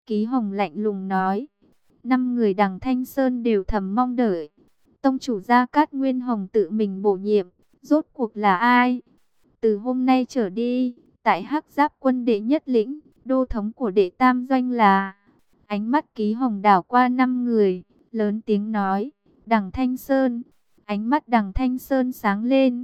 Ký Hồng lạnh lùng nói. 5 người Đằng Thanh Sơn đều thầm mong đợi. Tông chủ Gia Cát Nguyên Hồng tự mình bổ nhiệm, rốt cuộc là ai? Từ hôm nay trở đi, tại Hắc Giáp quân đệ nhất lĩnh, đô thống của đệ tam doanh là... Ánh mắt Ký Hồng đảo qua 5 người, lớn tiếng nói, Đằng Thanh Sơn. Ánh mắt Đằng Thanh Sơn sáng lên.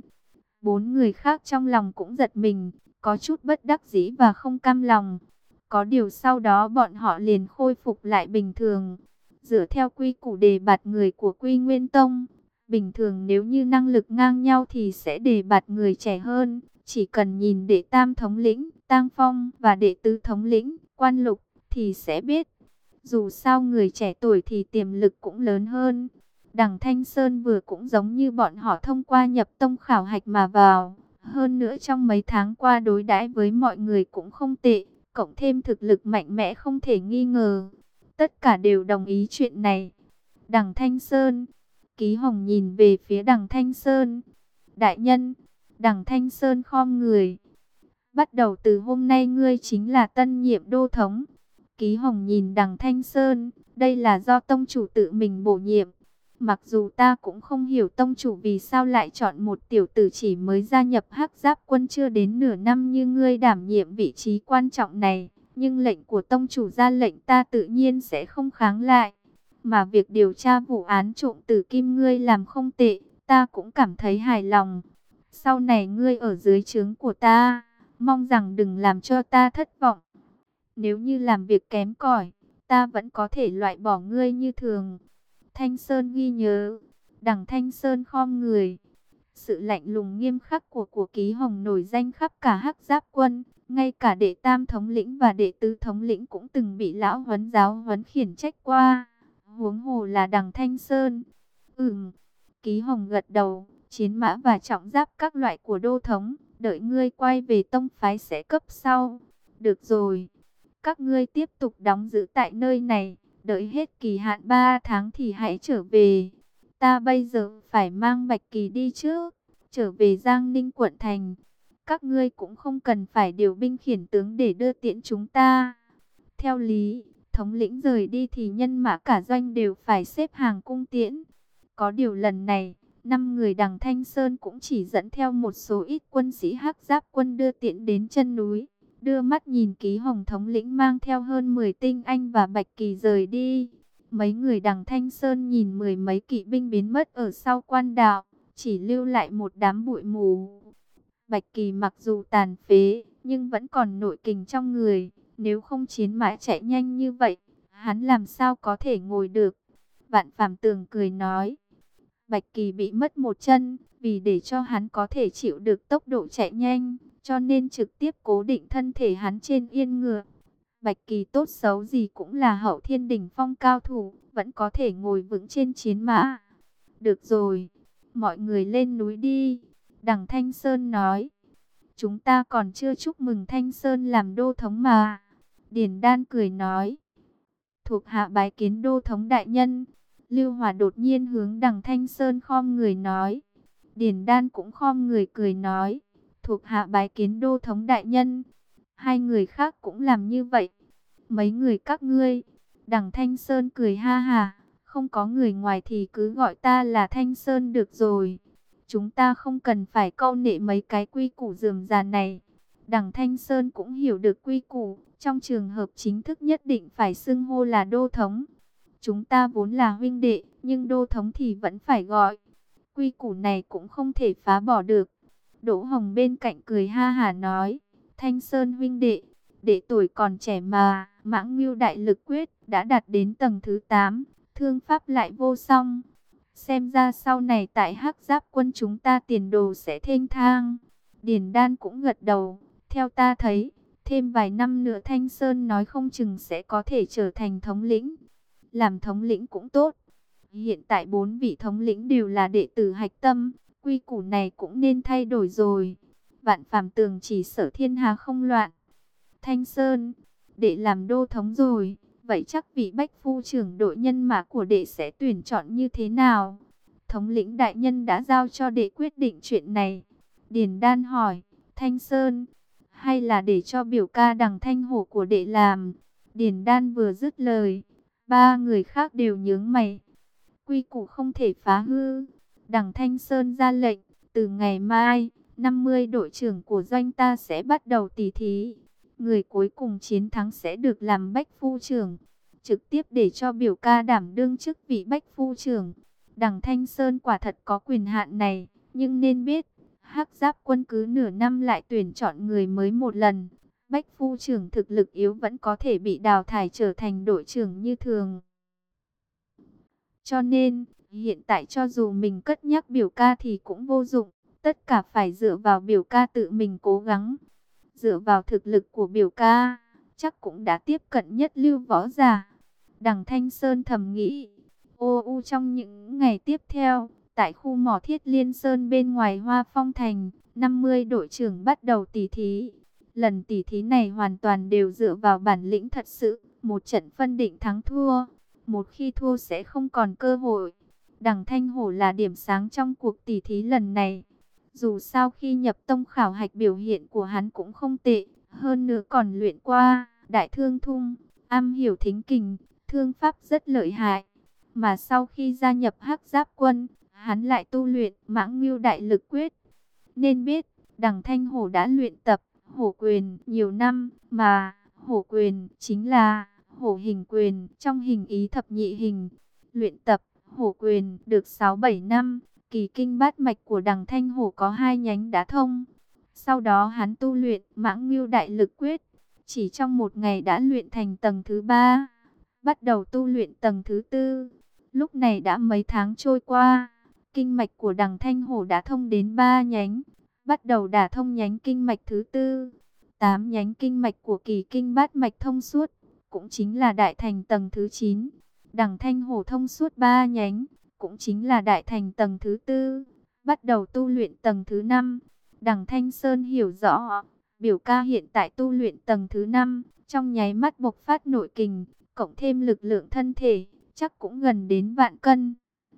4 người khác trong lòng cũng giật mình, có chút bất đắc dĩ và không cam lòng. Có điều sau đó bọn họ liền khôi phục lại bình thường. Dựa theo quy củ đề bạt người của Quy Nguyên Tông, bình thường nếu như năng lực ngang nhau thì sẽ đề bạt người trẻ hơn. Chỉ cần nhìn đệ tam thống lĩnh, Tang Phong và đệ tứ thống lĩnh, Quan Lục thì sẽ biết. Dù sao người trẻ tuổi thì tiềm lực cũng lớn hơn. Đằng Thanh Sơn vừa cũng giống như bọn họ thông qua nhập tông khảo hạch mà vào. Hơn nữa trong mấy tháng qua đối đãi với mọi người cũng không tệ. Cộng thêm thực lực mạnh mẽ không thể nghi ngờ. Tất cả đều đồng ý chuyện này. Đằng Thanh Sơn. Ký Hồng nhìn về phía Đằng Thanh Sơn. Đại nhân. Đằng Thanh Sơn khom người. Bắt đầu từ hôm nay ngươi chính là tân nhiệm đô thống. Ký Hồng nhìn Đằng Thanh Sơn. Đây là do tông chủ tự mình bổ nhiệm. Mặc dù ta cũng không hiểu tông chủ vì sao lại chọn một tiểu tử chỉ mới gia nhập Hắc Giáp quân chưa đến nửa năm như ngươi đảm nhiệm vị trí quan trọng này. Nhưng lệnh của tông chủ ra lệnh ta tự nhiên sẽ không kháng lại. Mà việc điều tra vụ án trộm tử kim ngươi làm không tệ, ta cũng cảm thấy hài lòng. Sau này ngươi ở dưới trướng của ta, mong rằng đừng làm cho ta thất vọng. Nếu như làm việc kém cỏi, ta vẫn có thể loại bỏ ngươi như thường. Thanh Sơn ghi nhớ. Đằng Thanh Sơn khom người. Sự lạnh lùng nghiêm khắc của Ký Hồng nổi danh khắp cả Hắc Giáp quân. Ngay cả đệ tam thống lĩnh và đệ tứ thống lĩnh cũng từng bị lão huấn giáo huấn khiển trách qua. Huống hồ là Đằng Thanh Sơn. Ký Hồng gật đầu. Chiến mã và trọng giáp các loại của đô thống, đợi ngươi quay về tông phái sẽ cấp sau. Được rồi. Các ngươi tiếp tục đóng giữ tại nơi này. Đợi hết kỳ hạn 3 tháng thì hãy trở về. Ta bây giờ phải mang Bạch Kỳ đi trước. Trở về Giang Ninh quận thành. Các ngươi cũng không cần phải điều binh khiển tướng để đưa tiễn chúng ta. Theo lý, thống lĩnh rời đi thì nhân mã cả doanh đều phải xếp hàng cung tiễn. Có điều lần này, 5 người Đằng Thanh Sơn cũng chỉ dẫn theo một số ít quân sĩ Hắc Giáp quân đưa tiễn đến chân núi. Đưa mắt nhìn Ký Hồng thống lĩnh mang theo hơn 10 tinh anh và Bạch Kỳ rời đi. Mấy người Đằng Thanh Sơn nhìn 10 mấy kỵ binh biến mất ở sau quan đạo, chỉ lưu lại một đám bụi mù. Bạch Kỳ mặc dù tàn phế, nhưng vẫn còn nội kình trong người. Nếu không chiến mã chạy nhanh như vậy, hắn làm sao có thể ngồi được. Vạn Phàm Tường cười nói, Bạch Kỳ bị mất một chân, vì để cho hắn có thể chịu được tốc độ chạy nhanh, cho nên trực tiếp cố định thân thể hắn trên yên ngựa. Bạch Kỳ tốt xấu gì cũng là hậu thiên đỉnh phong cao thủ, vẫn có thể ngồi vững trên chiến mã. Được rồi, mọi người lên núi đi. Đằng Thanh Sơn nói, chúng ta còn chưa chúc mừng Thanh Sơn làm đô thống mà. Điền Đan cười nói, thuộc hạ bái kiến đô thống đại nhân. Lưu Hòa đột nhiên hướng Đằng Thanh Sơn khom người nói. Điền Đan cũng khom người cười nói, thuộc hạ bái kiến đô thống đại nhân. Hai người khác cũng làm như vậy. Mấy người các ngươi? Đằng Thanh Sơn cười ha ha, không có người ngoài thì cứ gọi ta là Thanh Sơn được rồi. Chúng ta không cần phải câu nệ mấy cái quy củ rườm rà này. Đằng Thanh Sơn cũng hiểu được quy củ, trong trường hợp chính thức nhất định phải xưng hô là đô thống. Chúng ta vốn là huynh đệ, nhưng đô thống thì vẫn phải gọi. Quy củ này cũng không thể phá bỏ được. Đỗ Hồng bên cạnh cười ha hả nói, Thanh Sơn huynh đệ, đệ tuổi còn trẻ mà, Mãng Mưu đại lực quyết đã đạt đến tầng thứ 8, thương pháp lại vô song. Xem ra sau này tại Hắc Giáp quân chúng ta tiền đồ sẽ thênh thang. Điền Đan cũng gật đầu, theo ta thấy, thêm vài năm nữa Thanh Sơn nói không chừng sẽ có thể trở thành thống lĩnh. Làm thống lĩnh cũng tốt. Hiện tại 4 vị thống lĩnh đều là đệ tử hạch tâm, quy củ này cũng nên thay đổi rồi. Vạn Phàm Tường chỉ sợ thiên hà không loạn. Thanh Sơn, đệ làm đô thống rồi, vậy chắc vị bách phu trưởng đội nhân mã của đệ sẽ tuyển chọn như thế nào? Thống lĩnh đại nhân đã giao cho đệ quyết định chuyện này. Điền Đan hỏi, Thanh Sơn, hay là để cho biểu ca Đằng Thanh Hổ của đệ làm? Điền Đan vừa dứt lời, ba người khác đều nhướng mày. Quy củ không thể phá hư. Đằng Thanh Sơn ra lệnh, từ ngày mai, 50 đội trưởng của doanh ta sẽ bắt đầu tỉ thí. Người cuối cùng chiến thắng sẽ được làm bách phu trưởng, trực tiếp để cho biểu ca đảm đương chức vị bách phu trưởng. Đằng Thanh Sơn quả thật có quyền hạn này, nhưng nên biết, Hắc Giáp quân cứ nửa năm lại tuyển chọn người mới một lần. Bách phu trưởng thực lực yếu vẫn có thể bị đào thải trở thành đội trưởng như thường. Cho nên, hiện tại cho dù mình cất nhắc biểu ca thì cũng vô dụng, tất cả phải dựa vào biểu ca tự mình cố gắng. Dựa vào thực lực của biểu ca, chắc cũng đã tiếp cận nhất lưu võ giả. Đằng Thanh Sơn thầm nghĩ, trong những ngày tiếp theo, tại khu mỏ Thiết Liên Sơn bên ngoài Hoa Phong Thành, 50 đội trưởng bắt đầu tỉ thí. Lần tỉ thí này hoàn toàn đều dựa vào bản lĩnh thật sự, một trận phân định thắng thua. Một khi thua sẽ không còn cơ hội. Đằng Thanh Hổ là điểm sáng trong cuộc tỉ thí lần này. Dù sao khi nhập tông khảo hạch biểu hiện của hắn cũng không tệ, hơn nữa còn luyện qua Đại Thương Thung, am hiểu thính kình, thương pháp rất lợi hại. Mà sau khi gia nhập Hắc Giáp quân, hắn lại tu luyện Mãng Ngưu Đại Lực Quyết. Nên biết, Đằng Thanh Hổ đã luyện tập hổ quyền nhiều năm, mà hổ quyền chính là hổ hình quyền trong hình ý thập nhị hình. Luyện tập hổ quyền được 6-7 năm, kỳ kinh bát mạch của Đằng Thanh Hổ có 2 nhánh đã thông. Sau đó hắn tu luyện Mãng Ngưu Đại Lực Quyết, chỉ trong một ngày đã luyện thành tầng thứ 3, bắt đầu tu luyện tầng thứ 4. Lúc này đã mấy tháng trôi qua, kinh mạch của Đằng Thanh Hổ đã thông đến 3 nhánh, bắt đầu đả thông nhánh kinh mạch thứ 4. 8 nhánh kinh mạch của kỳ kinh bát mạch thông suốt, cũng chính là đại thành tầng thứ 9. Đằng Thanh Hổ thông suốt 3 nhánh, cũng chính là đại thành tầng thứ 4, bắt đầu tu luyện tầng thứ 5. Đằng Thanh Sơn hiểu rõ, biểu ca hiện tại tu luyện tầng thứ 5, trong nháy mắt bộc phát nội kình, cộng thêm lực lượng thân thể, chắc cũng gần đến vạn cân.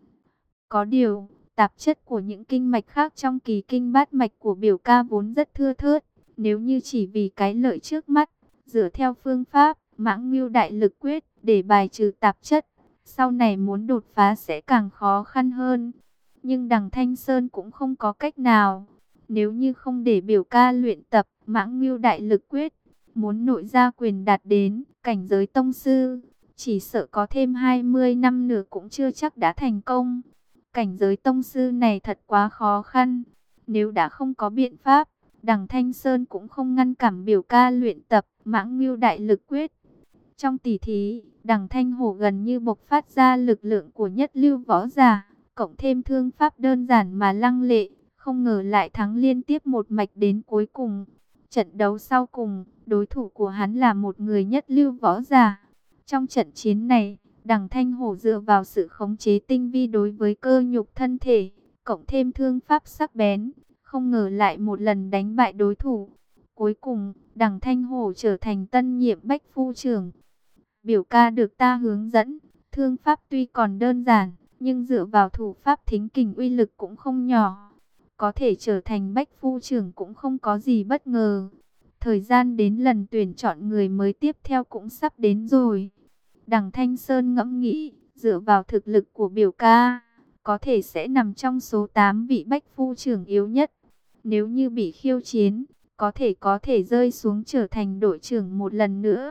Có điều, tạp chất của những kinh mạch khác trong kỳ kinh bát mạch của biểu ca vốn rất thưa thớt. Nếu như chỉ vì cái lợi trước mắt, dựa theo phương pháp Mãng Ngưu Đại Lực Quyết để bài trừ tạp chất, sau này muốn đột phá sẽ càng khó khăn hơn. Nhưng Đằng Thanh Sơn cũng không có cách nào. Nếu như không để biểu ca luyện tập Mãng Ngưu Đại Lực Quyết, muốn nội gia quyền đạt đến cảnh giới tông sư, chỉ sợ có thêm 20 năm nữa cũng chưa chắc đã thành công. Cảnh giới tông sư này thật quá khó khăn. Nếu đã không có biện pháp, Đằng Thanh Sơn cũng không ngăn cản biểu ca luyện tập Mãng Ngưu Đại Lực Quyết. Trong tỷ thí, Đằng Thanh Hổ gần như bộc phát ra lực lượng của nhất lưu võ giả, cộng thêm thương pháp đơn giản mà lăng lệ, không ngờ lại thắng liên tiếp một mạch đến cuối cùng. Trận đấu sau cùng, đối thủ của hắn là một người nhất lưu võ giả. Trong trận chiến này, Đằng Thanh Hổ dựa vào sự khống chế tinh vi đối với cơ nhục thân thể, cộng thêm thương pháp sắc bén, không ngờ lại một lần đánh bại đối thủ. Cuối cùng, Đằng Thanh Hổ trở thành tân nhiệm bách phu trưởng. Biểu ca được ta hướng dẫn, thương pháp tuy còn đơn giản, nhưng dựa vào thủ pháp thính kình uy lực cũng không nhỏ. Có thể trở thành bách phu trưởng cũng không có gì bất ngờ. Thời gian đến lần tuyển chọn người mới tiếp theo cũng sắp đến rồi. Đằng Thanh Sơn ngẫm nghĩ, dựa vào thực lực của biểu ca, có thể sẽ nằm trong số 8 vị bách phu trưởng yếu nhất. Nếu như bị khiêu chiến, có thể rơi xuống trở thành đội trưởng một lần nữa.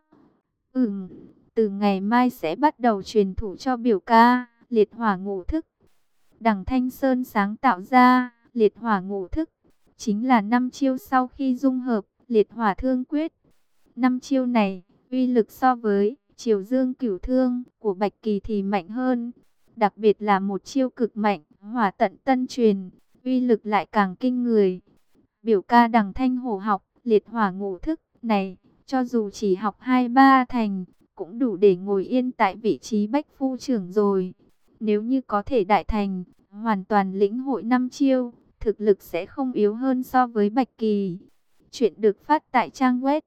Từ ngày mai sẽ bắt đầu truyền thụ cho biểu ca liệt hỏa ngũ thức. Đằng Thanh Sơn sáng tạo ra liệt hỏa ngũ thức, chính là 5 chiêu sau khi dung hợp liệt hỏa thương quyết. 5 chiêu này, uy lực so với Triều Dương Cửu Thương của Bạch Kỳ thì mạnh hơn. Đặc biệt là một chiêu cực mạnh, hỏa tận tân truyền, uy lực lại càng kinh người. Biểu ca Đằng Thanh Hổ học liệt hỏa ngũ thức này, cho dù chỉ học 2-3 thành, cũng đủ để ngồi yên tại vị trí bách phu trưởng rồi. Nếu như có thể đại thành, hoàn toàn lĩnh hội 5 chiêu, thực lực sẽ không yếu hơn so với Bạch Kỳ. Chuyện được phát tại trang web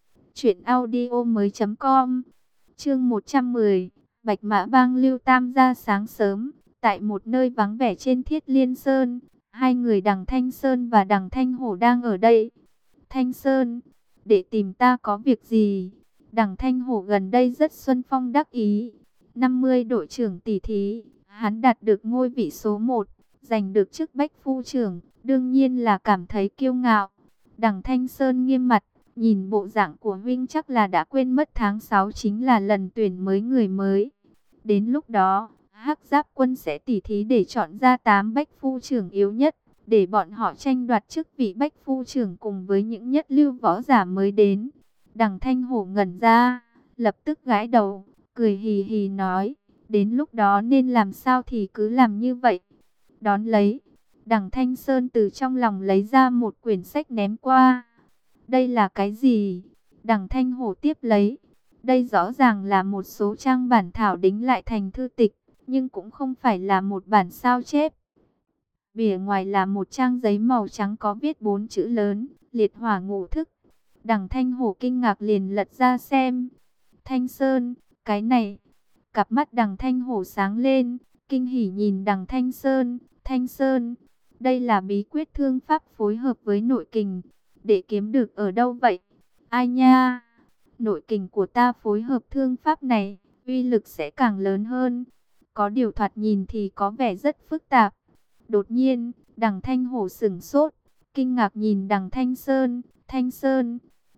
truyệnaudiomoi.com. Chương 110, Bạch Mã Bang Lưu Tam gia sáng sớm, tại một nơi vắng vẻ trên Thiết Liên Sơn, hai người Đằng Thanh Sơn và Đằng Thanh Hổ đang ở đây. Thanh Sơn, để tìm ta có việc gì? Đằng Thanh Hổ gần đây rất xuân phong đắc ý. 50 đội trưởng tỷ thí, hắn đạt được ngôi vị số 1, giành được chức bách phu trưởng, đương nhiên là cảm thấy kiêu ngạo. Đằng Thanh Sơn nghiêm mặt, nhìn bộ dạng của huynh chắc là đã quên mất tháng 6 chính là lần tuyển mới người mới. Đến lúc đó, Hắc Giáp quân sẽ tỉ thí để chọn ra 8 bách phu trưởng yếu nhất, để bọn họ tranh đoạt chức vị bách phu trưởng cùng với những nhất lưu võ giả mới đến. Đằng Thanh Hổ ngẩn ra, lập tức gãi đầu, cười hì hì nói, đến lúc đó nên làm sao thì cứ làm như vậy. Đón lấy, đằng Thanh Sơn từ trong lòng lấy ra một quyển sách ném qua. Đây là cái gì? Đằng Thanh Hổ tiếp lấy. Đây rõ ràng là một số trang bản thảo đính lại thành thư tịch, nhưng cũng không phải là một bản sao chép. Bìa ngoài là một trang giấy màu trắng có viết 4 chữ lớn, liệt hỏa ngũ thức. Đằng Thanh Hổ kinh ngạc liền lật ra xem. Thanh Sơn, cái này. Cặp mắt đằng Thanh Hổ sáng lên, kinh hỉ nhìn đằng Thanh Sơn. Thanh Sơn, đây là bí quyết thương pháp phối hợp với nội kình. Để kiếm được ở đâu vậy? Ai nha? Nội kình của ta phối hợp thương pháp này, uy lực sẽ càng lớn hơn. Có điều thoạt nhìn thì có vẻ rất phức tạp. Đột nhiên, đằng Thanh Hổ sửng sốt, kinh ngạc nhìn đằng Thanh Sơn. Thanh Sơn,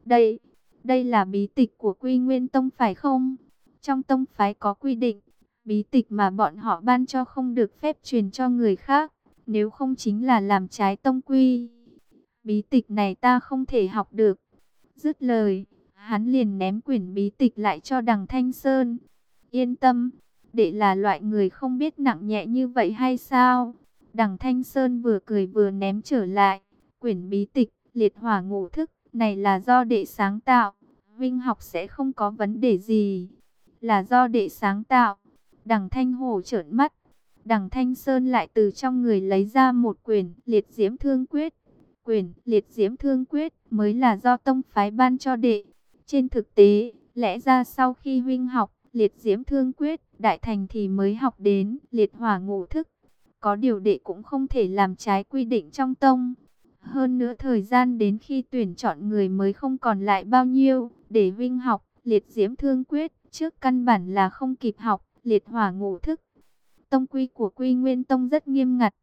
đây là bí tịch của Quy Nguyên Tông phải không? Trong tông phái có quy định, bí tịch mà bọn họ ban cho không được phép truyền cho người khác, nếu không chính là làm trái tông quy. Bí tịch này ta không thể học được. Dứt lời, hắn liền ném quyển bí tịch lại cho đằng Thanh Sơn. Yên tâm, đệ là loại người không biết nặng nhẹ như vậy hay sao? Đằng Thanh Sơn vừa cười vừa ném trở lại. Quyển bí tịch, liệt hỏa ngũ thức, này là do đệ sáng tạo. Vinh học sẽ không có vấn đề gì. Là do đệ sáng tạo. Đằng Thanh Hổ trợn mắt. Đằng Thanh Sơn lại từ trong người lấy ra một quyển liệt diễm thương quyết. Quyển liệt diễm thương quyết mới là do tông phái ban cho đệ. Trên thực tế, lẽ ra sau khi huynh học liệt diễm thương quyết đại thành thì mới học đến liệt hỏa ngũ thức. Có điều đệ cũng không thể làm trái quy định trong tông. Hơn nữa thời gian đến khi tuyển chọn người mới không còn lại bao nhiêu. Để huynh học liệt diễm thương quyết trước căn bản là không kịp học liệt hỏa ngũ thức. Tông quy của Quy Nguyên Tông rất nghiêm ngặt.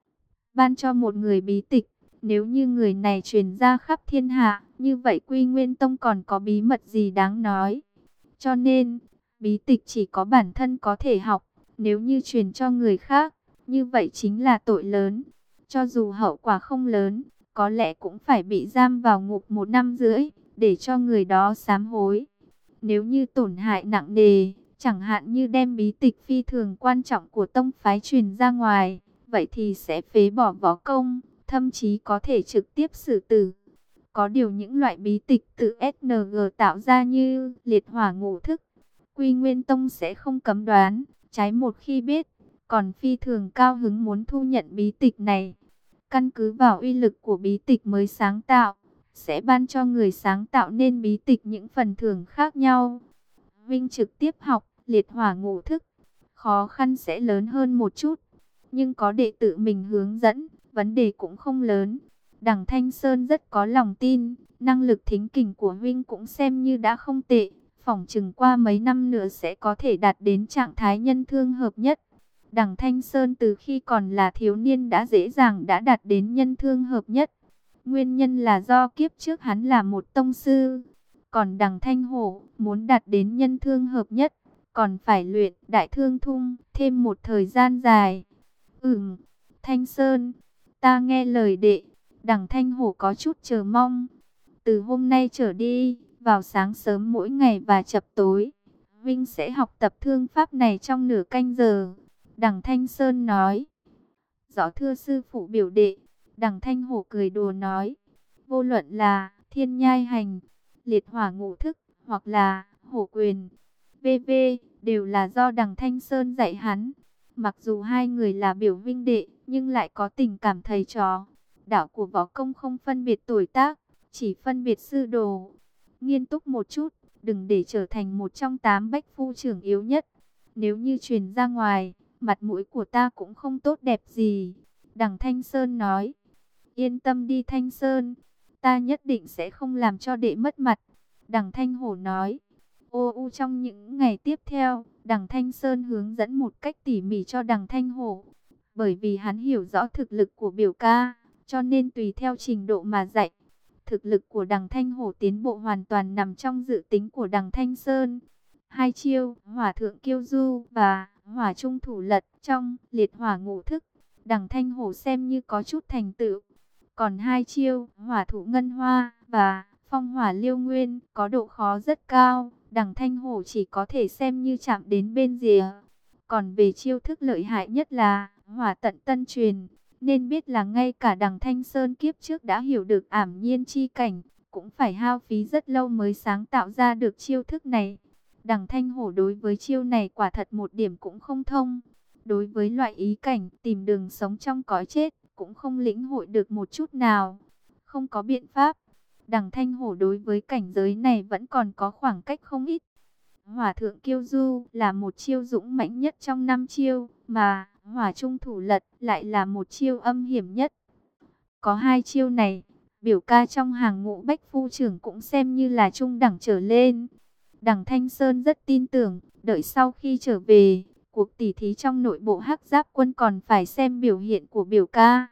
Ban cho một người bí tịch, nếu như người này truyền ra khắp thiên hạ, như vậy Quy Nguyên Tông còn có bí mật gì đáng nói. Cho nên, bí tịch chỉ có bản thân có thể học, nếu như truyền cho người khác, như vậy chính là tội lớn. Cho dù hậu quả không lớn, có lẽ cũng phải bị giam vào ngục 1 năm rưỡi, để cho người đó sám hối. Nếu như tổn hại nặng nề, chẳng hạn như đem bí tịch phi thường quan trọng của tông phái truyền ra ngoài, vậy thì sẽ phế bỏ võ công, thậm chí có thể trực tiếp xử tử. Có điều những loại bí tịch tự SNG tạo ra như liệt hỏa ngũ thức, Quy Nguyên Tông sẽ không cấm đoán, trái một khi biết, còn phi thường cao hứng muốn thu nhận bí tịch này. Căn cứ vào uy lực của bí tịch mới sáng tạo, sẽ ban cho người sáng tạo nên bí tịch những phần thưởng khác nhau. Vinh trực tiếp học liệt hỏa ngũ thức, khó khăn sẽ lớn hơn một chút, nhưng có đệ tử mình hướng dẫn, vấn đề cũng không lớn. Đằng Thanh Sơn rất có lòng tin, năng lực thính kình của Vinh cũng xem như đã không tệ, phỏng chừng qua mấy năm nữa sẽ có thể đạt đến trạng thái nhân thương hợp nhất. Đằng Thanh Sơn từ khi còn là thiếu niên đã dễ dàng đã đạt đến nhân thương hợp nhất. Nguyên nhân là do kiếp trước hắn là một tông sư. Còn đằng Thanh Hổ muốn đạt đến nhân thương hợp nhất, còn phải luyện đại thương thung thêm một thời gian dài. Thanh Sơn, ta nghe lời đệ. Đằng Thanh Hổ có chút chờ mong. Từ hôm nay trở đi, vào sáng sớm mỗi ngày và chập tối, Vinh sẽ học tập thương pháp này trong nửa canh giờ. Đằng Thanh Sơn nói. Rõ thưa sư phụ biểu đệ. Đằng Thanh Hổ cười đùa nói. Vô luận là thiên nhai hành, liệt hỏa ngũ thức, hoặc là hổ quyền, v.v. đều là do đằng Thanh Sơn dạy hắn. Mặc dù hai người là biểu vinh đệ, nhưng lại có tình cảm thầy trò. Đạo của võ công không phân biệt tuổi tác, chỉ phân biệt sư đồ. Nghiêm túc một chút, đừng để trở thành một trong 8 bách phu trưởng yếu nhất. Nếu như truyền ra ngoài, mặt mũi của ta cũng không tốt đẹp gì. Đằng Thanh Sơn nói. Yên tâm đi Thanh Sơn, ta nhất định sẽ không làm cho đệ mất mặt. Đằng Thanh Hổ nói. Trong những ngày tiếp theo, Đằng Thanh Sơn hướng dẫn một cách tỉ mỉ cho Đằng Thanh Hổ. Bởi vì hắn hiểu rõ thực lực của biểu ca, cho nên tùy theo trình độ mà dạy. Thực lực của Đằng Thanh Hổ tiến bộ hoàn toàn nằm trong dự tính của Đằng Thanh Sơn. Hai chiêu, Hỏa Thượng Kiêu Du và Hỏa Trung Thủ Lật trong Liệt Hỏa Ngũ Thức, Đằng Thanh Hổ xem như có chút thành tựu. Còn hai chiêu, Hỏa Thủ Ngân Hoa và Phong Hỏa Liêu Nguyên có độ khó rất cao, Đằng Thanh Hổ chỉ có thể xem như chạm đến bên rìa. Còn về chiêu thức lợi hại nhất là Hỏa Tận Tân Truyền, nên biết là ngay cả Đằng Thanh Sơn kiếp trước đã hiểu được ảm nhiên chi cảnh, cũng phải hao phí rất lâu mới sáng tạo ra được chiêu thức này. Đằng Thanh Hổ đối với chiêu này quả thật một điểm cũng không thông. Đối với loại ý cảnh tìm đường sống trong cõi chết, cũng không lĩnh hội được một chút nào. Không có biện pháp, Đằng Thanh Hổ đối với cảnh giới này vẫn còn có khoảng cách không ít. Hỏa Thượng Kiêu Du là một chiêu dũng mãnh nhất trong 5 chiêu, mà Hỏa Trung Thủ Lật lại là một chiêu âm hiểm nhất. Có hai chiêu này, biểu ca trong hàng ngũ Bách Phu trưởng cũng xem như là trung đẳng trở lên. Đằng Thanh Sơn rất tin tưởng, đợi sau khi trở về, cuộc tỉ thí trong nội bộ Hắc Giáp quân còn phải xem biểu hiện của biểu ca.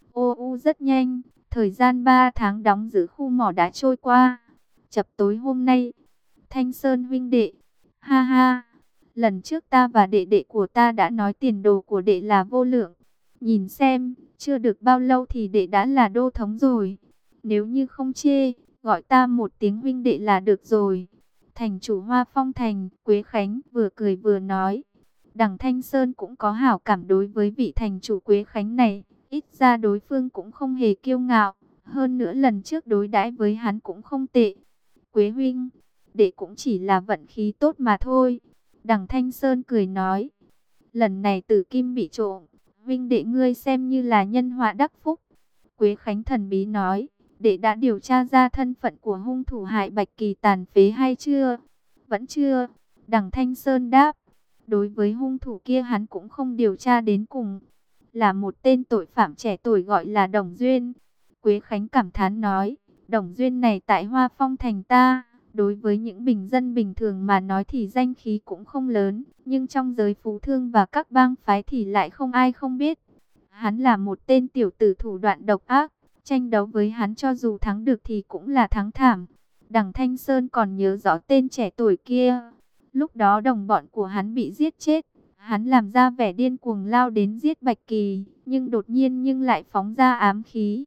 Rất nhanh, thời gian 3 tháng đóng giữ khu mỏ đã trôi qua. Chập tối hôm nay, Thanh Sơn huynh đệ, ha ha, lần trước ta và đệ đệ của ta đã nói tiền đồ của đệ là vô lượng. Nhìn xem, chưa được bao lâu thì đệ đã là đô thống rồi. Nếu như không chê, gọi ta một tiếng huynh đệ là được rồi. Thành chủ Hoa Phong Thành, Quế Khánh vừa cười vừa nói. Đằng Thanh Sơn cũng có hảo cảm đối với vị thành chủ Quế Khánh này. Ít ra đối phương cũng không hề kiêu ngạo. Hơn nữa lần trước đối đãi với hắn cũng không tệ. Quế huynh, đệ cũng chỉ là vận khí tốt mà thôi. Đằng Thanh Sơn cười nói. Lần này Tử Kim bị trộm, huynh đệ ngươi xem như là nhân họa đắc phúc. Quế Khánh thần bí nói. Đệ đã điều tra ra thân phận của hung thủ hại Bạch Kỳ tàn phế hay chưa? Vẫn chưa. Đằng Thanh Sơn đáp. Đối với hung thủ kia hắn cũng không điều tra đến cùng. Là một tên tội phạm trẻ tuổi gọi là Đồng Duyên. Quế Khánh cảm thán nói. Đồng Duyên này tại Hoa Phong Thành ta, đối với những bình dân bình thường mà nói thì danh khí cũng không lớn. Nhưng trong giới phú thương và các bang phái thì lại không ai không biết. Hắn là một tên tiểu tử thủ đoạn độc ác. Tranh đấu với hắn cho dù thắng được thì cũng là thắng thảm. Đằng Thanh Sơn còn nhớ rõ tên trẻ tuổi kia. Lúc đó đồng bọn của hắn bị giết chết. Hắn làm ra vẻ điên cuồng lao đến giết Bạch Kỳ. Nhưng đột nhiên lại phóng ra ám khí.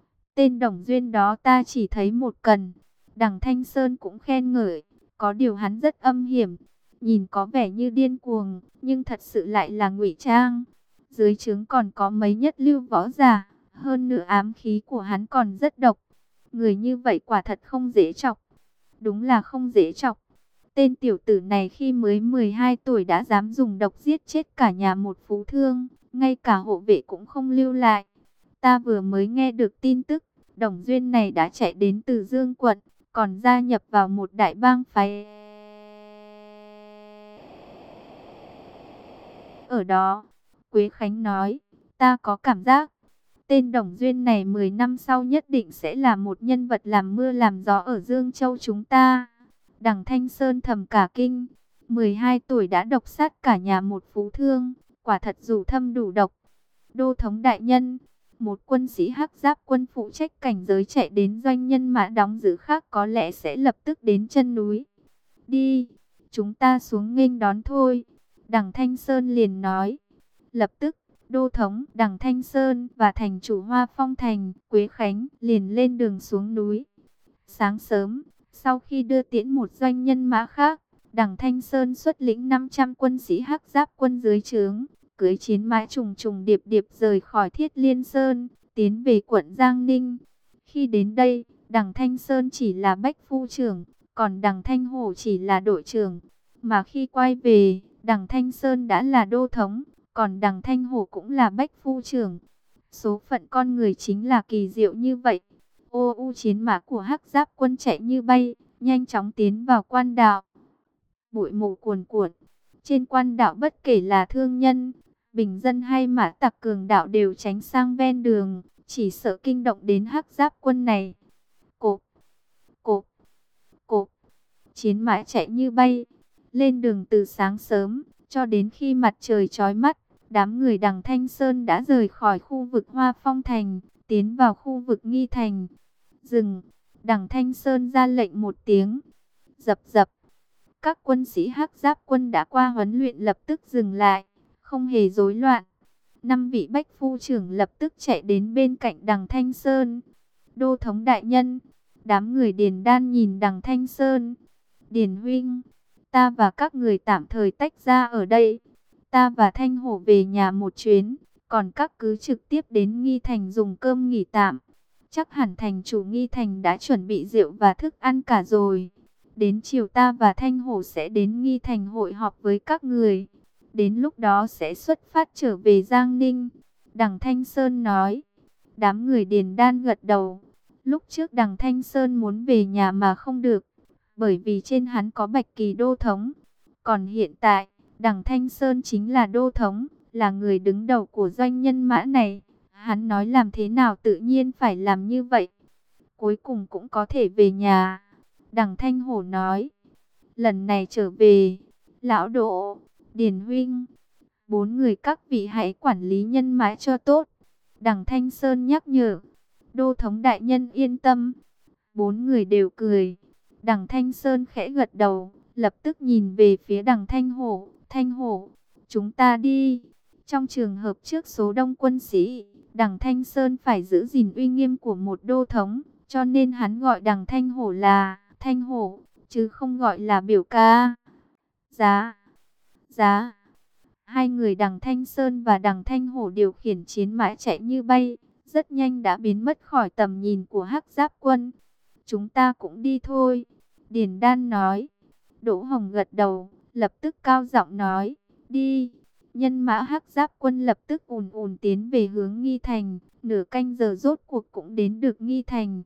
Tên Đồng Duyên đó ta chỉ thấy một cần. Đằng Thanh Sơn cũng khen ngợi. Có điều hắn rất âm hiểm. Nhìn có vẻ như điên cuồng. Nhưng thật sự lại là ngụy trang. Dưới trướng còn có mấy nhất lưu võ giả. Hơn nữa ám khí của hắn còn rất độc. Người như vậy quả thật không dễ chọc. Đúng là không dễ chọc. Tên tiểu tử này khi mới 12 tuổi đã dám dùng độc giết chết cả nhà một phú thương. Ngay cả hộ vệ cũng không lưu lại. Ta vừa mới nghe được tin tức. Đồng Duyên này đã chạy đến Từ Dương quận. Còn gia nhập vào một đại bang phái. Ở đó, Quế Khánh nói. Ta có cảm giác. Tên Đồng Duyên này 10 năm sau nhất định sẽ là một nhân vật làm mưa làm gió ở Dương Châu chúng ta. Đằng Thanh Sơn thầm cả kinh. 12 tuổi đã độc sát cả nhà một phú thương. Quả thật dù thâm đủ độc. Đô thống đại nhân. Một quân sĩ Hắc Giáp quân phụ trách cảnh giới chạy đến doanh nhân mã đóng giữ khác có lẽ sẽ lập tức đến chân núi. Đi. Chúng ta xuống nghênh đón thôi. Đằng Thanh Sơn liền nói. Lập tức. Đô thống Đằng Thanh Sơn và thành chủ Hoa Phong Thành, Quế Khánh liền lên đường xuống núi. Sáng sớm, sau khi đưa tiễn một doanh nhân mã khác, Đằng Thanh Sơn xuất lĩnh 500 quân sĩ Hắc Giáp quân dưới trướng, cưỡi chiến mã trùng trùng điệp điệp rời khỏi Thiết Liên Sơn, tiến về quận Giang Ninh. Khi đến đây, Đằng Thanh Sơn chỉ là bách phu trưởng, còn Đằng Thanh Hổ chỉ là đội trưởng. Mà khi quay về, Đằng Thanh Sơn đã là đô thống. Còn Đằng Thanh Hổ cũng là bách phu trưởng. Số phận con người chính là kỳ diệu như vậy. Chiến mã của Hắc Giáp quân chạy như bay, nhanh chóng tiến vào quan đạo. Bụi mù cuồn cuộn. Trên quan đạo bất kể là thương nhân, bình dân hay mã tặc cường đạo đều tránh sang ven đường, chỉ sợ kinh động đến Hắc Giáp quân này. Cộp, cộp, cộp. chiến mã chạy như bay, lên đường từ sáng sớm, cho đến khi mặt trời chói mắt. Đám người Đằng Thanh Sơn đã rời khỏi khu vực Hoa Phong Thành, tiến vào khu vực Nghi Thành. Dừng, Đằng Thanh Sơn ra lệnh một tiếng. Dập dập, các quân sĩ Hắc Giáp quân đã qua huấn luyện lập tức dừng lại, không hề rối loạn. 5 vị bách phu trưởng lập tức chạy đến bên cạnh Đằng Thanh Sơn. Đô thống đại nhân, đám người Điền Đan nhìn Đằng Thanh Sơn. Điền huynh, ta và các người tạm thời tách ra ở đây. Ta và Thanh Hổ về nhà một chuyến, còn các cứ trực tiếp đến Nghi Thành dùng cơm nghỉ tạm. Chắc hẳn thành chủ Nghi Thành đã chuẩn bị rượu và thức ăn cả rồi. Đến chiều ta và Thanh Hổ sẽ đến Nghi Thành hội họp với các người. Đến lúc đó sẽ xuất phát trở về Giang Ninh. Đằng Thanh Sơn nói. Đám người Điền Đan gật đầu. Lúc trước Đằng Thanh Sơn muốn về nhà mà không được, bởi vì trên hắn có Bạch Kỳ đô thống. Còn hiện tại, Đằng Thanh Sơn chính là đô thống, là người đứng đầu của doanh nhân mã này. Hắn nói làm thế nào tự nhiên phải làm như vậy. Cuối cùng cũng có thể về nhà. Đằng Thanh Hổ nói. Lần này trở về, Lão Đỗ, Điền huynh, 4 người các vị hãy quản lý nhân mã cho tốt. Đằng Thanh Sơn nhắc nhở. Đô thống đại nhân yên tâm. 4 người đều cười. Đằng Thanh Sơn khẽ gật đầu, lập tức nhìn về phía Đằng Thanh Hổ. Thanh Hổ, chúng ta đi. Trong trường hợp trước số đông quân sĩ, Đằng Thanh Sơn phải giữ gìn uy nghiêm của một đô thống, cho nên hắn gọi Đằng Thanh Hổ là Thanh Hổ, chứ không gọi là biểu ca. Giá, giá. Hai người Đằng Thanh Sơn và Đằng Thanh Hổ điều khiển chiến mã chạy như bay, rất nhanh đã biến mất khỏi tầm nhìn của Hắc Giáp quân. Chúng ta cũng đi thôi, Điền Đan nói. Đỗ Hồng gật đầu, lập tức cao giọng nói, đi. Nhân mã Hắc Giáp quân lập tức ùn ùn tiến về hướng Nghi Thành, nửa canh giờ rốt cuộc cũng đến được Nghi Thành.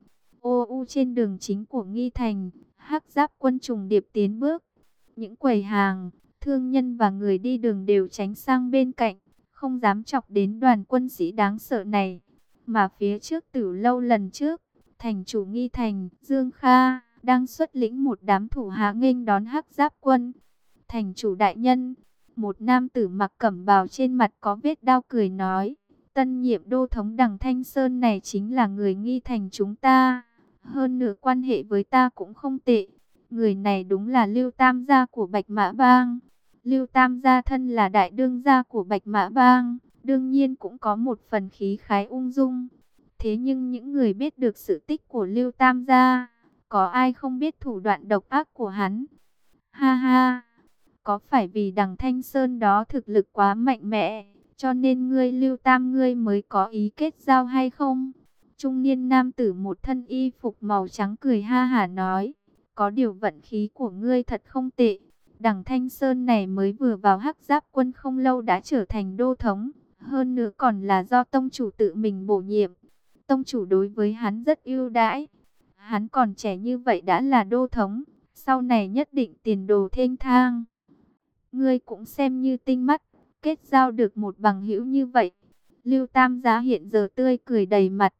Trên đường chính của Nghi Thành, Hắc Giáp quân trùng điệp tiến bước. Những quầy hàng, thương nhân và người đi đường đều tránh sang bên cạnh, không dám chọc đến đoàn quân sĩ đáng sợ này. Mà phía trước Tử Lâu lần trước, thành chủ Nghi Thành, Dương Kha, đang xuất lĩnh một đám thủ hạ nghênh đón Hắc Giáp quân. Thành chủ đại nhân, một nam tử mặc cẩm bào trên mặt có vết đao cười nói, tân nhiệm đô thống Đằng Thanh Sơn này chính là người Nghi Thành chúng ta. Hơn nữa quan hệ với ta cũng không tệ. Người này đúng là Lưu Tam gia của Bạch Mã Bang. Lưu Tam gia thân là đại đương gia của Bạch Mã Bang, đương nhiên cũng có một phần khí khái ung dung. Thế nhưng những người biết được sự tích của Lưu Tam gia, có ai không biết thủ đoạn độc ác của hắn? Ha ha, có phải vì Đằng Thanh Sơn đó thực lực quá mạnh mẽ, cho nên ngươi Lưu Tam ngươi mới có ý kết giao hay không? Trung niên nam tử một thân y phục màu trắng cười ha hả nói, có điều vận khí của ngươi thật không tệ. Đằng Thanh Sơn này mới vừa vào Hắc Giáp quân không lâu đã trở thành đô thống, hơn nữa còn là do tông chủ tự mình bổ nhiệm. Tông chủ đối với hắn rất ưu đãi. Hắn còn trẻ như vậy đã là đô thống, sau này nhất định tiền đồ thênh thang. Ngươi cũng xem như tinh mắt, kết giao được một bằng hữu như vậy. Lưu Tam gia hiện giờ tươi cười đầy mặt.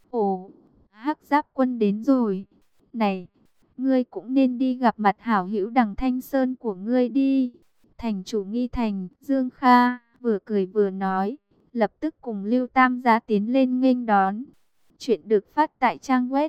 Ồ, Hắc Giáp quân đến rồi. Này, ngươi cũng nên đi gặp mặt hảo hữu Đằng Thanh Sơn của ngươi đi. Thành chủ Nghi Thành, Dương Kha, vừa cười vừa nói, lập tức cùng Lưu Tam gia tiến lên nghênh đón. Chuyện được phát tại trang web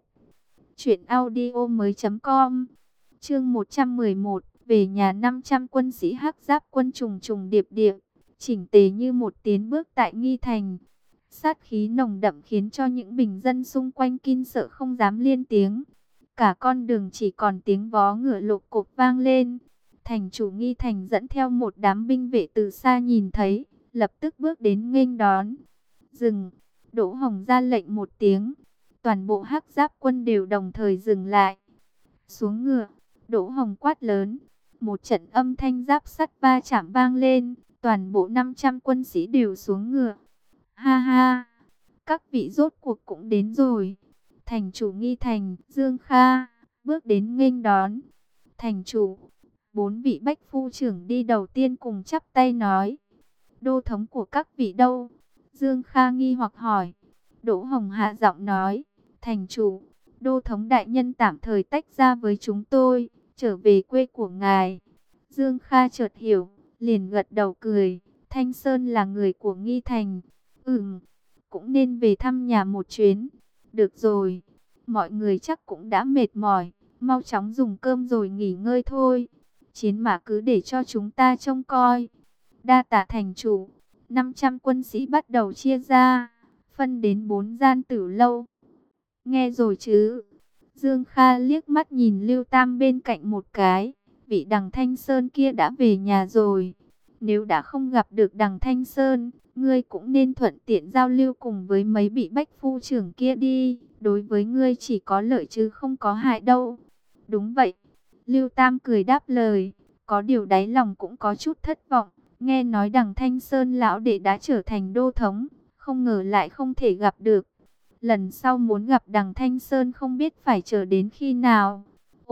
truyệnaudiomoi.com. Chương 111, về nhà 500 quân sĩ Hắc Giáp quân trùng trùng điệp điệp, chỉnh tề như một tiến bước tại Nghi Thành. Sát khí nồng đậm khiến cho những bình dân xung quanh kinh sợ không dám lên tiếng. Cả con đường chỉ còn tiếng vó ngựa lộp cộp vang lên. Thành chủ Nghi Thành dẫn theo một đám binh vệ từ xa nhìn thấy, lập tức bước đến nghênh đón. Dừng, Đỗ Hồng ra lệnh một tiếng. Toàn bộ Hắc Giáp quân đều đồng thời dừng lại. Xuống ngựa, Đỗ Hồng quát lớn. Một trận âm thanh giáp sắt va chạm vang lên. Toàn bộ 500 quân sĩ đều xuống ngựa. Ha ha, các vị rốt cuộc cũng đến rồi. Thành chủ Nghi Thành, Dương Kha, bước đến nghênh đón. Thành chủ, 4 vị bách phu trưởng đi đầu tiên cùng chắp tay nói. Đô thống của các vị đâu? Dương Kha nghi hoặc hỏi. Đỗ Hồng hạ giọng nói. Thành chủ, đô thống đại nhân tạm thời tách ra với chúng tôi, trở về quê của ngài. Dương Kha chợt hiểu, liền gật đầu cười. Thanh Sơn là người của Nghi Thành. Cũng nên về thăm nhà một chuyến. Được rồi, mọi người chắc cũng đã mệt mỏi, mau chóng dùng cơm rồi nghỉ ngơi thôi. Chiến mã cứ để cho chúng ta trông coi. Đa tạ thành chủ. 500 quân sĩ bắt đầu chia ra, phân đến 4 gian tử lâu. Nghe rồi chứ? Dương Kha liếc mắt nhìn Lưu Tam bên cạnh một cái. Vị Đằng Thanh Sơn kia đã về nhà rồi. Nếu đã không gặp được Đằng Thanh Sơn, ngươi cũng nên thuận tiện giao lưu cùng với mấy vị bách phu trưởng kia đi. Đối với ngươi chỉ có lợi chứ không có hại đâu. Đúng vậy. Lưu Tam cười đáp lời. Có điều đáy lòng cũng có chút thất vọng. Nghe nói Đằng Thanh Sơn lão đệ đã trở thành đô thống. Không ngờ lại không thể gặp được. Lần sau muốn gặp Đằng Thanh Sơn không biết phải chờ đến khi nào.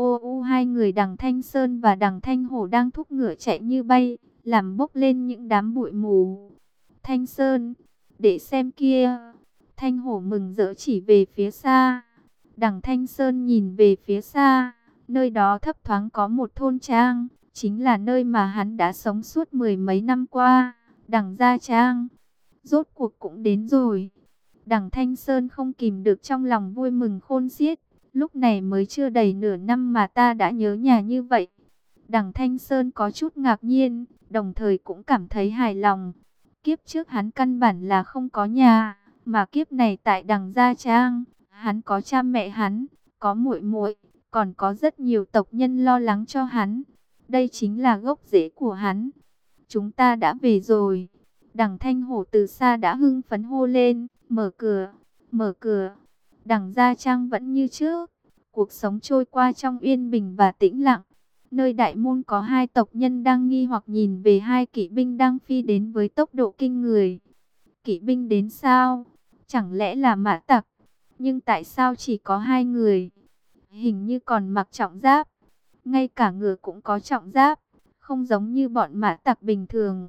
Hai người Đằng Thanh Sơn và Đằng Thanh Hổ đang thúc ngựa chạy như bay, làm bốc lên những đám bụi mù. Thanh Sơn, để xem kia. Thanh Hổ mừng rỡ chỉ về phía xa. Đằng Thanh Sơn nhìn về phía xa, nơi đó thấp thoáng có một thôn trang, chính là nơi mà hắn đã sống suốt 10 mấy năm qua. Đằng Gia Trang, rốt cuộc cũng đến rồi. Đằng Thanh Sơn không kìm được trong lòng vui mừng khôn xiết. Lúc này mới chưa đầy nửa năm mà ta đã nhớ nhà như vậy. Đằng Thanh Sơn có chút ngạc nhiên, đồng thời cũng cảm thấy hài lòng. Kiếp trước hắn căn bản là không có nhà, mà kiếp này tại Đằng Gia Trang, hắn có cha mẹ hắn, có muội muội, còn có rất nhiều tộc nhân lo lắng cho hắn. Đây chính là gốc rễ của hắn. Chúng ta đã về rồi. Đằng Thanh Hổ từ xa đã hưng phấn hô lên, mở cửa, mở cửa. Đằng Gia Trang vẫn như trước, cuộc sống trôi qua trong yên bình và tĩnh lặng. Nơi đại môn có 2 tộc nhân đang nghi hoặc nhìn về 2 kỵ binh đang phi đến với tốc độ kinh người. Kỵ binh đến sao? Chẳng lẽ là mã tặc? Nhưng tại sao chỉ có 2 người? Hình như còn mặc trọng giáp. Ngay cả ngựa cũng có trọng giáp, không giống như bọn mã tặc bình thường.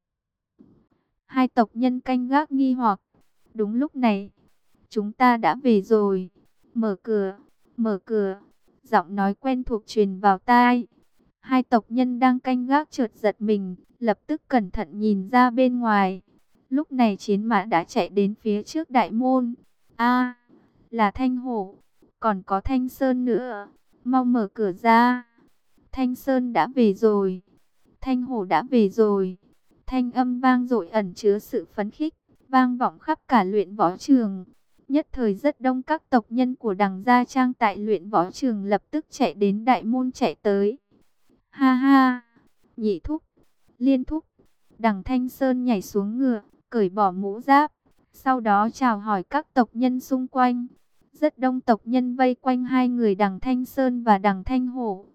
2 tộc nhân canh gác nghi hoặc. Đúng lúc này, chúng ta đã về rồi. Mở cửa, mở cửa. Giọng nói quen thuộc truyền vào tai. 2 tộc nhân đang canh gác chợt giật mình, lập tức cẩn thận nhìn ra bên ngoài. Lúc này chiến mã đã chạy đến phía trước đại môn. Là Thanh Hổ, còn có Thanh Sơn nữa. Mau mở cửa ra. Thanh Sơn đã về rồi. Thanh Hổ đã về rồi. Thanh âm vang dội ẩn chứa sự phấn khích, vang vọng khắp cả luyện võ trường. Nhất thời rất đông các tộc nhân của Đằng Gia Trang tại luyện võ trường lập tức chạy đến đại môn chạy tới. Ha ha, Nhị thúc, Liên thúc. Đằng Thanh Sơn nhảy xuống ngựa, cởi bỏ mũ giáp, sau đó chào hỏi các tộc nhân xung quanh. Rất đông tộc nhân vây quanh 2 người Đằng Thanh Sơn và Đằng Thanh Hổ.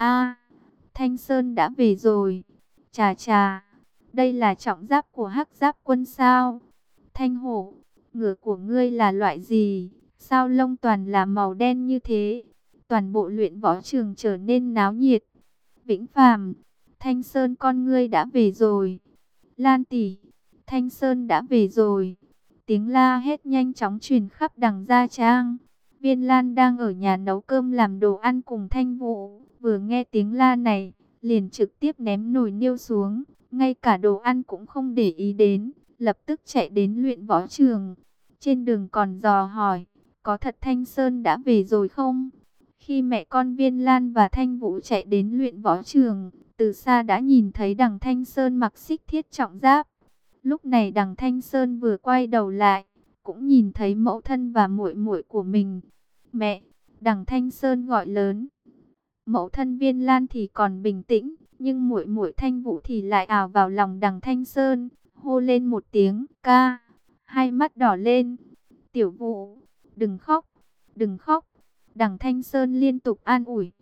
Thanh Sơn đã về rồi. Chà chà, đây là trọng giáp của Hắc Giáp quân sao? Thanh Hổ, ngựa của ngươi là loại gì? Sao lông toàn là màu đen như thế? Toàn bộ luyện võ trường trở nên náo nhiệt. Vĩnh Phàm, Thanh Sơn con ngươi đã về rồi. Lan tỷ, Thanh Sơn đã về rồi. Tiếng la hét nhanh chóng truyền khắp Đằng Gia Trang. Viên Lan đang ở nhà nấu cơm làm đồ ăn cùng Thanh Vũ, vừa nghe tiếng la này, liền trực tiếp ném nồi niêu xuống, ngay cả đồ ăn cũng không để ý đến, lập tức chạy đến luyện võ trường. Trên đường còn dò hỏi, có thật Thanh Sơn đã về rồi không? Khi mẹ con Viên Lan và Thanh Vũ chạy đến luyện võ trường, từ xa đã nhìn thấy Đằng Thanh Sơn mặc xích thiết trọng giáp. Lúc này Đằng Thanh Sơn vừa quay đầu lại, cũng nhìn thấy mẫu thân và muội muội của mình. Mẹ, Đằng Thanh Sơn gọi lớn. Mẫu thân Viên Lan thì còn bình tĩnh, nhưng muội muội Thanh Vũ thì lại ào vào lòng Đằng Thanh Sơn, hô lên một tiếng ca, 2 mắt đỏ lên. Tiểu Vũ, đừng khóc, đừng khóc. Đằng Thanh Sơn liên tục an ủi.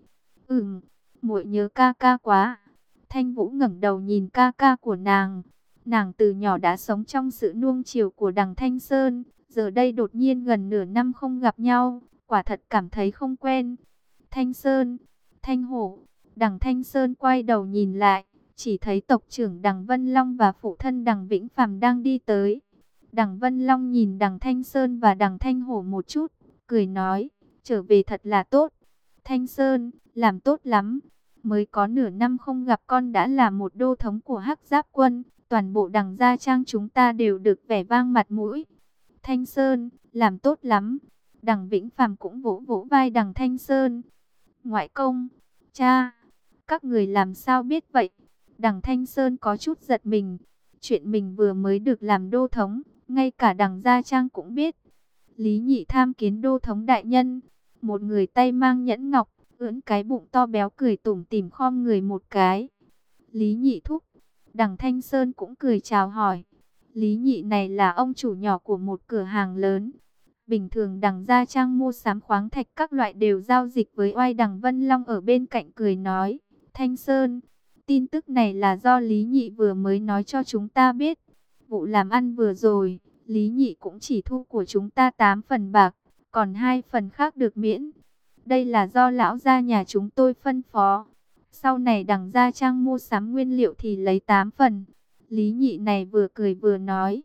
Muội nhớ ca ca quá. Thanh Vũ ngẩng đầu nhìn ca ca của nàng. Nàng từ nhỏ đã sống trong sự nuông chiều của Đằng Thanh Sơn, giờ đây đột nhiên gần nửa năm không gặp nhau, quả thật cảm thấy không quen. Thanh Sơn, Thanh Hổ. Đằng Thanh Sơn quay đầu nhìn lại, chỉ thấy tộc trưởng Đằng Vân Long và phụ thân Đằng Vĩnh Phàm đang đi tới. Đằng Vân Long nhìn Đằng Thanh Sơn và Đằng Thanh Hổ một chút, cười nói, trở về thật là tốt. Thanh Sơn, làm tốt lắm. Mới có nửa năm không gặp con đã là một đô thống của Hắc Giáp quân. Toàn bộ Đằng Gia Trang chúng ta đều được vẻ vang mặt mũi. Thanh Sơn, làm tốt lắm. Đằng Vĩnh Phàm cũng vỗ vỗ vai Đằng Thanh Sơn. Ngoại công, cha, các người làm sao biết vậy? Đằng Thanh Sơn có chút giật mình. Chuyện mình vừa mới được làm đô thống, ngay cả Đằng Gia Trang cũng biết. Lý Nhị tham kiến đô thống đại nhân. Một người tay mang nhẫn ngọc, ưỡn cái bụng to béo cười tủm tỉm khom người một cái. Lý Nhị thúc. Đằng Thanh Sơn cũng cười chào hỏi. Lý Nhị này là ông chủ nhỏ của một cửa hàng lớn. Bình thường Đằng Gia Trang mua sắm khoáng thạch các loại đều giao dịch với oai. Đằng Vân Long ở bên cạnh cười nói. Thanh Sơn, tin tức này là do Lý Nhị vừa mới nói cho chúng ta biết. Vụ làm ăn vừa rồi, Lý Nhị cũng chỉ thu của chúng ta 8 phần bạc, còn 2 phần khác được miễn. Đây là do lão gia nhà chúng tôi phân phó. Sau này Đằng Gia Trang mua sắm nguyên liệu thì lấy 8 phần. Lý Nhị này vừa cười vừa nói.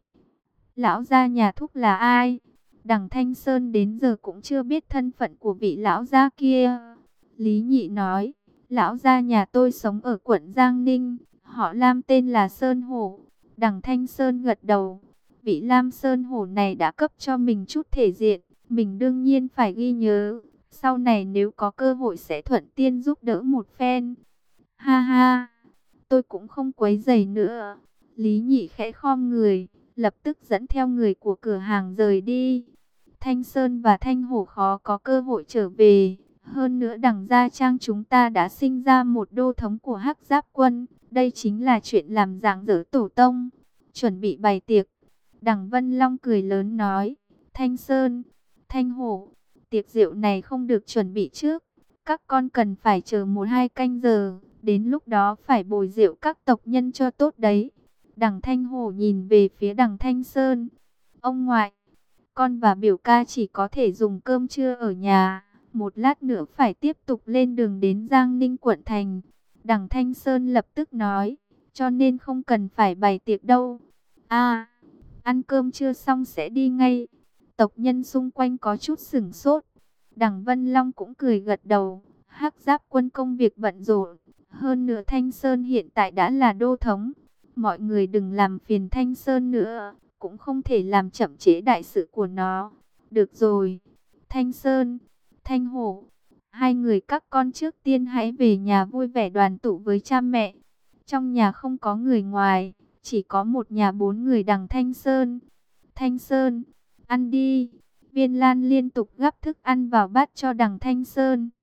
Lão gia nhà thúc là ai? Đằng Thanh Sơn đến giờ cũng chưa biết thân phận của vị lão gia kia. Lý Nhị nói. Lão gia nhà tôi sống ở quận Giang Ninh. Họ Lam tên là Sơn Hổ. Đằng Thanh Sơn gật đầu. Vị Lam Sơn Hổ này đã cấp cho mình chút thể diện. Mình đương nhiên phải ghi nhớ. Sau này nếu có cơ hội sẽ thuận tiện giúp đỡ một phen. Ha ha, tôi cũng không quấy rầy nữa. Lý Nhị khẽ khom người, lập tức dẫn theo người của cửa hàng rời đi. Thanh Sơn và Thanh Hổ khó có cơ hội trở về. Hơn nữa Đằng Gia Trang chúng ta đã sinh ra một đô thống của Hắc Giáp quân. Đây chính là chuyện làm rạng rỡ tổ tông. Chuẩn bị bày tiệc. Đằng Vân Long cười lớn nói. Thanh Sơn, Thanh Hổ, tiệc rượu này không được chuẩn bị trước. Các con cần phải chờ 1-2 canh giờ. Đến lúc đó phải bồi rượu các tộc nhân cho tốt đấy. Đằng Thanh Hổ nhìn về phía Đằng Thanh Sơn. Ông ngoại, con và biểu ca chỉ có thể dùng cơm trưa ở nhà. Một lát nữa phải tiếp tục lên đường đến Giang Ninh quận thành. Đằng Thanh Sơn lập tức nói. Cho nên không cần phải bày tiệc đâu. À, ăn cơm trưa xong sẽ đi ngay. Tộc nhân xung quanh có chút sửng sốt. Đằng Vân Long cũng cười gật đầu. Hắc Giáp quân công việc bận rộn. Hơn nữa Thanh Sơn hiện tại đã là đô thống. Mọi người đừng làm phiền Thanh Sơn nữa. Cũng không thể làm chậm trễ đại sự của nó. Được rồi. Thanh Sơn, Thanh Hổ, hai người các con trước tiên hãy về nhà vui vẻ đoàn tụ với cha mẹ. Trong nhà không có người ngoài. Chỉ có một nhà 4 người Đằng Thanh Sơn. Thanh Sơn, ăn đi. Viên Lan liên tục gắp thức ăn vào bát cho Đằng Thanh Sơn.